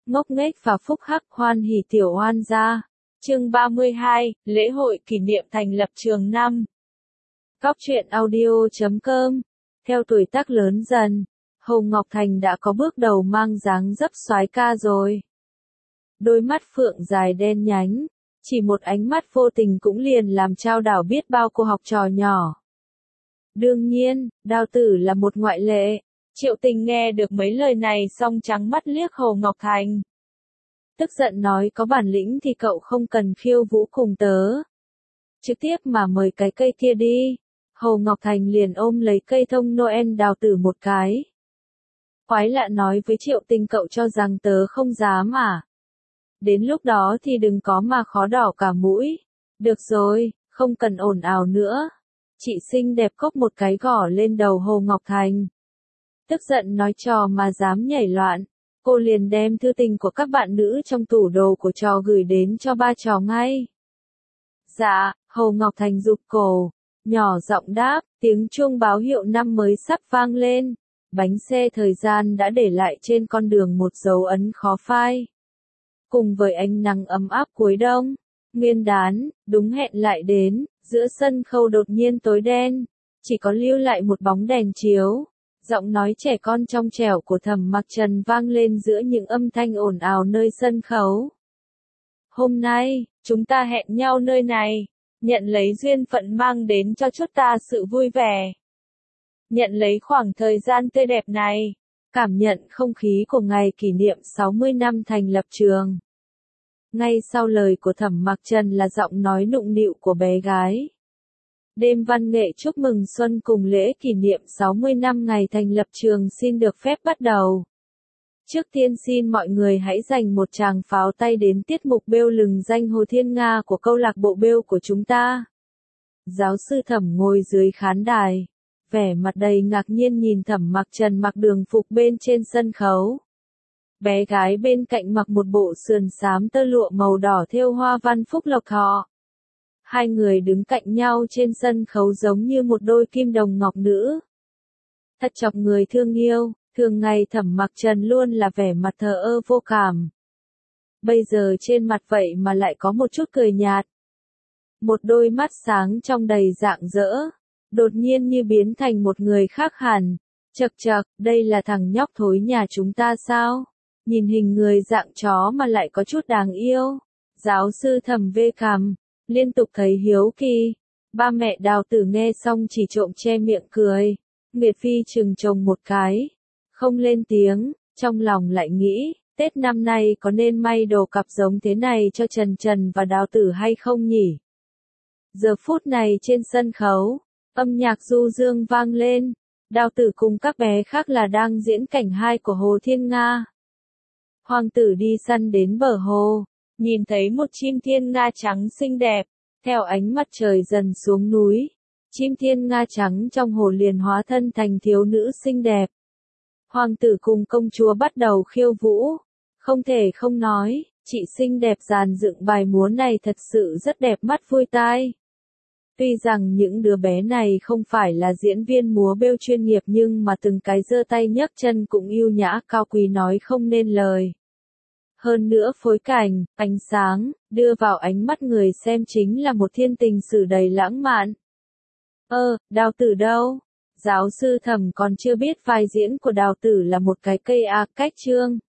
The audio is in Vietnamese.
ngốc nghếch và phúc hắc hoan hỉ tiểu oan gia. Chương 32, lễ hội kỷ niệm thành lập trường năm. Góc truyện audio.com. Theo tuổi tác lớn dần, Hồ Ngọc Thành đã có bước đầu mang dáng dấp soái ca rồi. Đôi mắt phượng dài đen nhánh, chỉ một ánh mắt vô tình cũng liền làm trao đảo biết bao cô học trò nhỏ. Đương nhiên, Đào Tử là một ngoại lệ. Triệu Tình nghe được mấy lời này xong trắng mắt liếc Hồ Ngọc Thành. Tức giận nói có bản lĩnh thì cậu không cần khiêu vũ cùng tớ. Trực tiếp mà mời cái cây kia đi. Hồ Ngọc Thành liền ôm lấy cây thông Noel Đào Tử một cái. Quái lạ nói với Triệu Tình cậu cho rằng tớ không dám à. Đến lúc đó thì đừng có mà khó đỏ cả mũi. Được rồi, không cần ồn ào nữa. Chị xinh đẹp cốc một cái gõ lên đầu Hồ Ngọc Thành. Tức giận nói trò mà dám nhảy loạn. Cô liền đem thư tình của các bạn nữ trong tủ đồ của trò gửi đến cho ba trò ngay. Dạ, Hồ Ngọc Thành rụt cổ, nhỏ giọng đáp, tiếng chuông báo hiệu năm mới sắp vang lên. Bánh xe thời gian đã để lại trên con đường một dấu ấn khó phai. Cùng với ánh nắng ấm áp cuối đông, Nguyên đán, đúng hẹn lại đến, giữa sân khấu đột nhiên tối đen, chỉ có lưu lại một bóng đèn chiếu. Giọng nói trẻ con trong trẻo của Thẩm Mặc Trần vang lên giữa những âm thanh ồn ào nơi sân khấu. Hôm nay, chúng ta hẹn nhau nơi này, nhận lấy duyên phận mang đến cho chúng ta sự vui vẻ. Nhận lấy khoảng thời gian tươi đẹp này, cảm nhận không khí của ngày kỷ niệm 60 năm thành lập trường. Ngay sau lời của Thẩm Mặc Trần là giọng nói nũng nịu của bé gái. Đêm văn nghệ chúc mừng xuân cùng lễ kỷ niệm 60 năm ngày thành lập trường xin được phép bắt đầu. Trước tiên xin mọi người hãy dành một tràng pháo tay đến tiết mục bêu lừng danh Hồ Thiên Nga của câu lạc bộ bêu của chúng ta. Giáo sư Thẩm ngồi dưới khán đài, vẻ mặt đầy ngạc nhiên nhìn Thẩm Mặc Trần mặc đường phục bên trên sân khấu. Bé gái bên cạnh mặc một bộ sườn xám tơ lụa màu đỏ thêu hoa văn phúc lộc thọ. Hai người đứng cạnh nhau trên sân khấu giống như một đôi kim đồng ngọc nữ. Thật chọc người thương yêu, thường ngày Thẩm Mặc Trần luôn là vẻ mặt thờ ơ vô cảm. Bây giờ trên mặt vậy mà lại có một chút cười nhạt. Một đôi mắt sáng trong đầy rạng rỡ, đột nhiên như biến thành một người khác hẳn. Chậc chậc, đây là thằng nhóc thối nhà chúng ta sao? Nhìn hình người dạng chó mà lại có chút đáng yêu. Giáo sư Thẩm vê cằm, liên tục thấy hiếu kỳ. Ba mẹ Đào Tử nghe xong chỉ trộm che miệng cười. Nguyệt Phi chừng chồng một cái, không lên tiếng, trong lòng lại nghĩ, Tết năm nay có nên may đồ cặp giống thế này cho Trần Trần và Đào Tử hay không nhỉ? Giờ phút này trên sân khấu, âm nhạc du dương vang lên, Đào Tử cùng các bé khác là đang diễn cảnh 2 của Hồ Thiên Nga. Hoàng tử đi săn đến bờ hồ, nhìn thấy một chim thiên nga trắng xinh đẹp, theo ánh mặt trời dần xuống núi, chim thiên nga trắng trong hồ liền hóa thân thành thiếu nữ xinh đẹp. Hoàng tử cùng công chúa bắt đầu khiêu vũ, không thể không nói, chị xinh đẹp dàn dựng bài múa này thật sự rất đẹp mắt vui tai. Tuy rằng những đứa bé này không phải là diễn viên múa bêu chuyên nghiệp nhưng mà từng cái giơ tay nhấc chân cũng yêu nhã cao quý nói không nên lời. Hơn nữa phối cảnh, ánh sáng, đưa vào ánh mắt người xem chính là một thiên tình sử đầy lãng mạn. Đào Tử đâu? Giáo sư Thẩm còn chưa biết vai diễn của Đào Tử là một cái cây cách trương.